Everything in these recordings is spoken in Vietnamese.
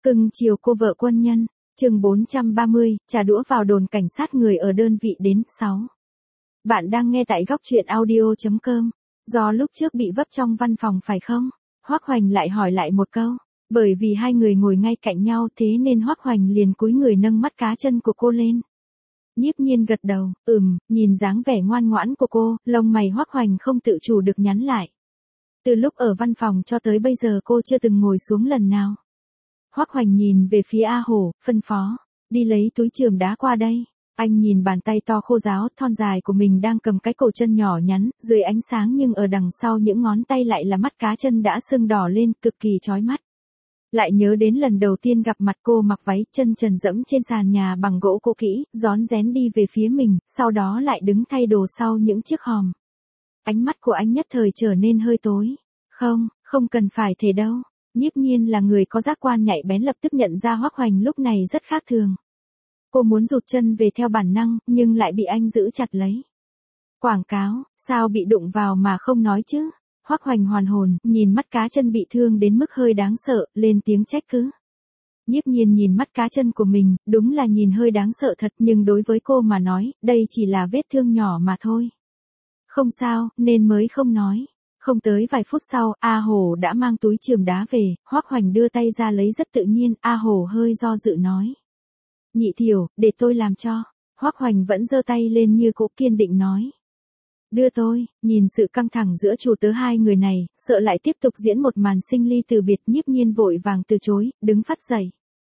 Cưng chiều cô vợ quân nhân, chương 430, trà đũa vào đồn cảnh sát người ở đơn vị đến 6. Bạn đang nghe tại góc truyện audio.com. Do lúc trước bị vấp trong văn phòng phải không? Hoắc Hoành lại hỏi lại một câu. Bởi vì hai người ngồi ngay cạnh nhau thế nên Hoắc Hoành liền cúi người nâng mắt cá chân của cô lên. Nhiếp Nhiên gật đầu, nhìn dáng vẻ ngoan ngoãn của cô, lông mày Hoắc Hoành không tự chủ được nhắn lại. Từ lúc ở văn phòng cho tới bây giờ cô chưa từng ngồi xuống lần nào. Hoắc Hoành nhìn về phía A Hổ, phân phó, đi lấy túi chườm đá qua đây. Anh nhìn bàn tay to khô ráo, thon dài của mình đang cầm cái cổ chân nhỏ nhắn, dưới ánh sáng nhưng ở đằng sau những ngón tay lại là mắt cá chân đã sưng đỏ lên, cực kỳ chói mắt. Lại nhớ đến lần đầu tiên gặp mặt cô mặc váy chân trần dẫm trên sàn nhà bằng gỗ cũ kỹ, rón rén đi về phía mình, sau đó lại đứng thay đồ sau những chiếc hòm. Ánh mắt của anh nhất thời trở nên hơi tối. Không cần phải thế đâu. Nhiếp Nhiên là người có giác quan nhạy bén lập tức nhận ra Hoắc Hoành lúc này rất khác thường. Cô muốn rụt chân về theo bản năng, nhưng lại bị anh giữ chặt lấy. Quảng cáo, sao bị đụng vào mà không nói chứ? Hoắc Hoành hoàn hồn, nhìn mắt cá chân bị thương đến mức hơi đáng sợ, lên tiếng trách cứ. Nhiếp Nhiên nhìn mắt cá chân của mình, đúng là nhìn hơi đáng sợ thật, nhưng đối với cô mà nói, đây chỉ là vết thương nhỏ mà thôi. Không sao, nên mới không nói. Không tới vài phút sau, A Hổ đã mang túi chườm đá về, Hoắc Hoành đưa tay ra lấy rất tự nhiên, A Hổ hơi do dự nói. Nhị Thiểu, để tôi làm cho. Hoắc Hoành vẫn giơ tay lên như cũ kiên định nói. Đưa tôi, nhìn sự căng thẳng giữa chủ tớ hai người này, sợ lại tiếp tục diễn một màn sinh ly từ biệt. Nhiếp Nhiên vội vàng từ chối, đứng phắt dậy.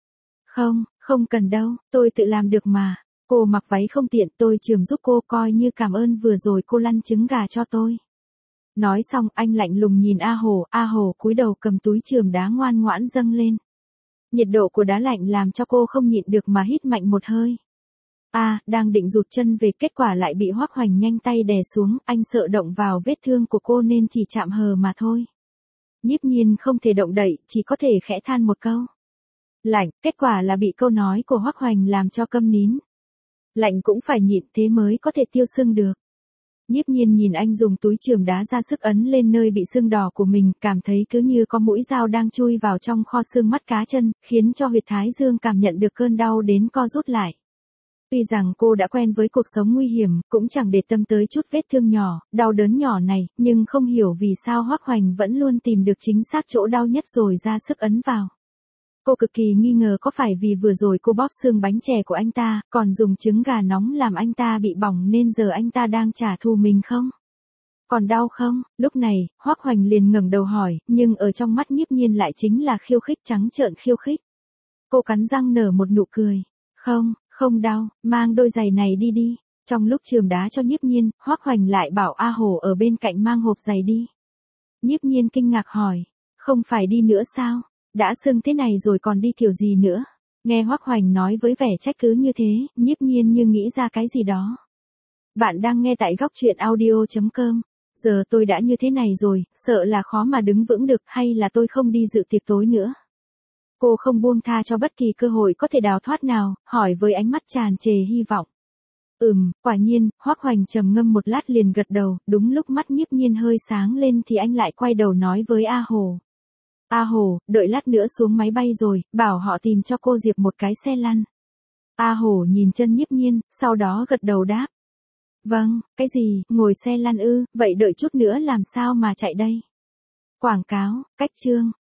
Không cần đâu, tôi tự làm được mà. Cô mặc váy không tiện, tôi chườm giúp cô coi như cảm ơn vừa rồi cô lăn trứng gà cho tôi. Nói xong anh lạnh lùng nhìn A Hổ cúi đầu cầm túi chườm đá ngoan ngoãn dâng lên. Nhiệt độ của đá lạnh làm cho cô không nhịn được mà hít mạnh một hơi. Đang định rụt chân về kết quả lại bị Hoắc Hoành nhanh tay đè xuống, anh sợ động vào vết thương của cô nên chỉ chạm hờ mà thôi. Nhiếp Nhiên không thể động đậy, chỉ có thể khẽ than một câu. Lạnh, kết quả là bị câu nói của Hoắc Hoành làm cho câm nín. Lạnh cũng phải nhịn thế mới có thể tiêu sưng được. Nhiếp Nhiên nhìn anh dùng túi chườm đá ra sức ấn lên nơi bị sưng đỏ của mình, cảm thấy cứ như có mũi dao đang chui vào trong kho xương mắt cá chân, khiến cho huyệt thái dương cảm nhận được cơn đau đến co rút lại. Tuy rằng cô đã quen với cuộc sống nguy hiểm, cũng chẳng để tâm tới chút vết thương nhỏ, đau đớn nhỏ này, nhưng không hiểu vì sao Hoắc Hoành vẫn luôn tìm được chính xác chỗ đau nhất rồi ra sức ấn vào. Cô cực kỳ nghi ngờ có phải vì vừa rồi cô bóp xương bánh chè của anh ta, còn dùng trứng gà nóng làm anh ta bị bỏng nên giờ anh ta đang trả thù mình không? Còn đau không? Lúc này, Hoắc Hoành liền ngẩng đầu hỏi, nhưng ở trong mắt Nhiếp Nhiên lại chính là khiêu khích trắng trợn khiêu khích. Cô cắn răng nở một nụ cười. Không đau, mang đôi giày này đi đi. Trong lúc chườm đá cho Nhiếp Nhiên, Hoắc Hoành lại bảo A Hổ ở bên cạnh mang hộp giày đi. Nhiếp Nhiên kinh ngạc hỏi, không phải đi nữa sao? Đã sưng thế này rồi còn đi kiểu gì nữa? Nghe Hoắc Hoành nói với vẻ trách cứ như thế, Nhiếp Nhiên như nghĩ ra cái gì đó. Bạn đang nghe tại góc truyện audio.com. Giờ tôi đã như thế này rồi, sợ là khó mà đứng vững được, hay là tôi không đi dự tiệc tối nữa. Cô không buông tha cho bất kỳ cơ hội có thể đào thoát nào, hỏi với ánh mắt tràn trề hy vọng. Quả nhiên, Hoắc Hoành trầm ngâm một lát liền gật đầu, đúng lúc mắt Nhiếp Nhiên hơi sáng lên thì anh lại quay đầu nói với A Hổ. A Hổ, đợi lát nữa xuống máy bay rồi, bảo họ tìm cho cô Diệp một cái xe lăn. A Hổ nhìn chân Nhiếp Nhiên, sau đó gật đầu đáp. Vâng, cái gì, ngồi xe lăn ư, vậy đợi chút nữa làm sao mà chạy đây? Quảng cáo, cách chương.